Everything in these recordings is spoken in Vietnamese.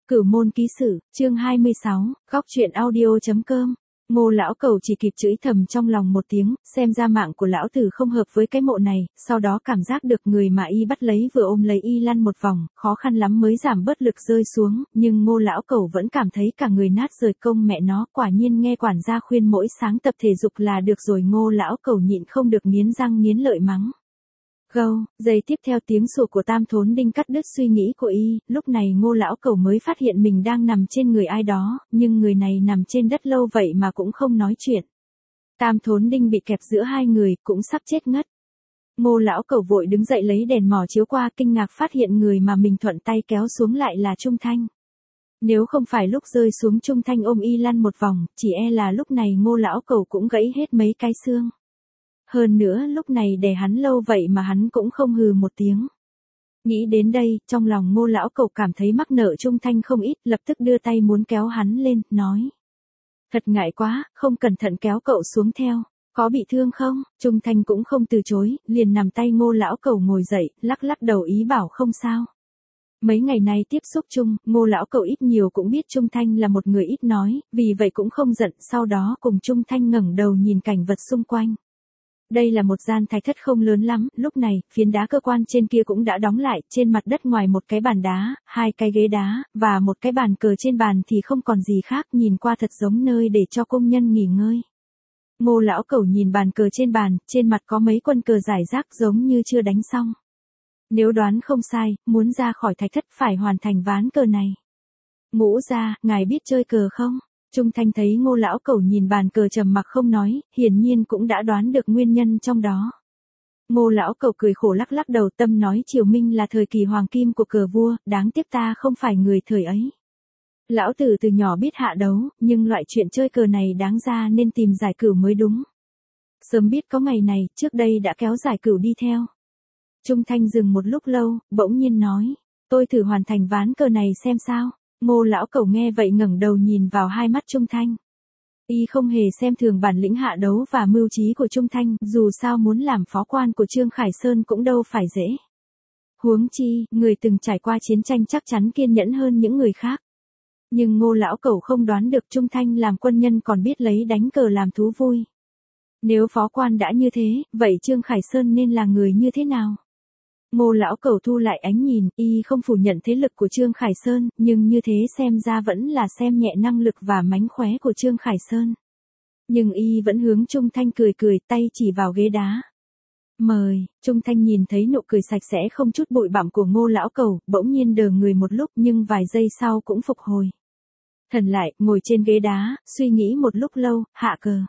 Cửu môn ký sử, chương 26, góc truyện audio.com. Ngô lão cầu chỉ kịp chửi thầm trong lòng một tiếng, xem ra mạng của lão tử không hợp với cái mộ này, sau đó cảm giác được người mà y bắt lấy vừa ôm lấy y lăn một vòng, khó khăn lắm mới giảm bớt lực rơi xuống, nhưng Ngô lão cầu vẫn cảm thấy cả người nát rời công mẹ nó, quả nhiên nghe quản gia khuyên mỗi sáng tập thể dục là được rồi. Ngô lão cầu nhịn không được nghiến răng nghiến lợi mắng. Gâu, giây tiếp theo tiếng sủa của Tam Thốn Đinh cắt đứt suy nghĩ của y, lúc này Ngô lão cầu mới phát hiện mình đang nằm trên người ai đó, nhưng người này nằm trên đất lâu vậy mà cũng không nói chuyện. Tam Thốn Đinh bị kẹp giữa hai người, cũng sắp chết ngất. Ngô lão cầu vội đứng dậy lấy đèn mò chiếu qua, kinh ngạc phát hiện người mà mình thuận tay kéo xuống lại là Trung Thanh. Nếu không phải lúc rơi xuống Trung Thanh ôm y lăn một vòng, chỉ e là lúc này Ngô lão cầu cũng gãy hết mấy cái xương. Hơn nữa lúc này đè hắn lâu vậy mà hắn cũng không hừ một tiếng. Nghĩ đến đây, trong lòng Ngô lão cầu cảm thấy mắc nợ Trung Thanh không ít, lập tức đưa tay muốn kéo hắn lên, nói. Thật ngại quá, không cẩn thận kéo cậu xuống theo, có bị thương không? Trung Thanh cũng không từ chối, liền nằm tay Ngô lão cầu ngồi dậy, lắc lắc đầu ý bảo không sao. Mấy ngày nay tiếp xúc chung, Ngô lão cầu ít nhiều cũng biết Trung Thanh là một người ít nói, vì vậy cũng không giận, sau đó cùng Trung Thanh ngẩng đầu nhìn cảnh vật xung quanh. Đây là một gian thạch thất không lớn lắm, lúc này, phiến đá cơ quan trên kia cũng đã đóng lại, trên mặt đất ngoài một cái bàn đá, hai cái ghế đá, và một cái bàn cờ trên bàn thì không còn gì khác, nhìn qua thật giống nơi để cho công nhân nghỉ ngơi. Ngô lão cầu nhìn bàn cờ trên mặt có mấy quân cờ rải rác giống như chưa đánh xong. Nếu đoán không sai, muốn ra khỏi thạch thất phải hoàn thành ván cờ này. Ngũ gia, ngài biết chơi cờ không? Trung Thanh thấy Ngô lão cầu nhìn bàn cờ trầm mặc không nói, hiển nhiên cũng đã đoán được nguyên nhân trong đó. Ngô lão cầu cười khổ lắc lắc đầu, tâm nói Triều Minh là thời kỳ hoàng kim của cờ vua, đáng tiếc ta không phải người thời ấy. Lão tử từ nhỏ biết hạ đấu, nhưng loại chuyện chơi cờ này đáng ra nên tìm giải cửu mới đúng. Sớm biết có ngày này, trước đây đã kéo giải cửu đi theo. Trung Thanh dừng một lúc lâu, bỗng nhiên nói, tôi thử hoàn thành ván cờ này xem sao. Ngô lão cầu nghe vậy ngẩng đầu nhìn vào hai mắt Trung Thanh. Y không hề xem thường bản lĩnh hạ đấu và mưu trí của Trung Thanh, dù sao muốn làm phó quan của Trương Khải Sơn cũng đâu phải dễ. Huống chi, người từng trải qua chiến tranh chắc chắn kiên nhẫn hơn những người khác. Nhưng Ngô lão cầu không đoán được Trung Thanh làm quân nhân còn biết lấy đánh cờ làm thú vui. Nếu phó quan đã như thế, vậy Trương Khải Sơn nên là người như thế nào? Ngô lão cầu thu lại ánh nhìn, y không phủ nhận thế lực của Trương Khải Sơn, nhưng như thế xem ra vẫn là xem nhẹ năng lực và mánh khóe của Trương Khải Sơn. Nhưng y vẫn hướng Trung Thanh cười cười, tay chỉ vào ghế đá. Mời, Trung Thanh nhìn thấy nụ cười sạch sẽ không chút bụi bặm của Ngô lão cầu, bỗng nhiên đờ người một lúc nhưng vài giây sau cũng phục hồi. Thần lại, ngồi trên ghế đá, suy nghĩ một lúc lâu, hạ cờ.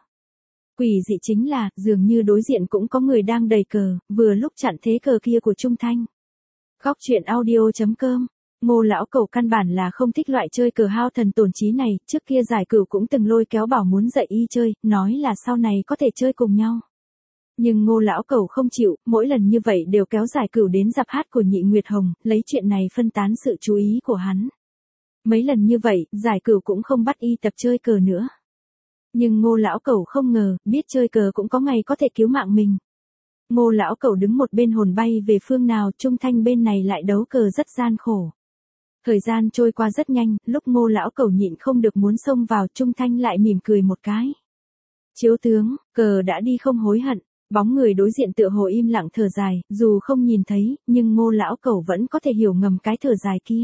Quỷ dị chính là, dường như đối diện cũng có người đang đầy cờ, vừa lúc chặn thế cờ kia của Trung Thanh. Góc truyện audio.com. Ngô lão cầu căn bản là không thích loại chơi cờ hao thần tổn trí này, trước kia giải cửu cũng từng lôi kéo bảo muốn dạy y chơi, nói là sau này có thể chơi cùng nhau. Nhưng Ngô lão cầu không chịu, mỗi lần như vậy đều kéo giải cửu đến dạp hát của Nhị Nguyệt Hồng, lấy chuyện này phân tán sự chú ý của hắn. Mấy lần như vậy, giải cửu cũng không bắt y tập chơi cờ nữa. Nhưng Ngô lão cầu không ngờ, biết chơi cờ cũng có ngày có thể cứu mạng mình. Ngô lão cầu đứng một bên hồn bay về phương nào, Trung Thanh bên này lại đấu cờ rất gian khổ. Thời gian trôi qua rất nhanh, lúc Ngô lão cầu nhịn không được muốn xông vào, Trung Thanh lại mỉm cười một cái. Chiếu tướng, cờ đã đi không hối hận. Bóng người đối diện tựa hồ im lặng thở dài, dù không nhìn thấy, nhưng Ngô lão cầu vẫn có thể hiểu ngầm cái thở dài kia.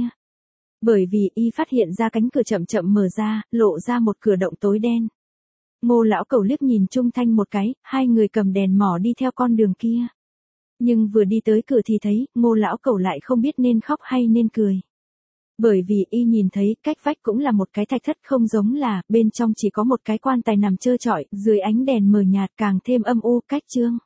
Bởi vì y phát hiện ra cánh cửa chậm chậm mở ra, lộ ra một cửa động tối đen. Ngô lão cầu liếc nhìn Trung Thanh một cái, hai người cầm đèn mỏ đi theo con đường kia. Nhưng vừa đi tới cửa thì thấy, Ngô lão cầu lại không biết nên khóc hay nên cười. Bởi vì y nhìn thấy, cách vách cũng là một cái thạch thất không giống là, bên trong chỉ có một cái quan tài nằm trơ trọi, dưới ánh đèn mờ nhạt càng thêm âm u, cách trương.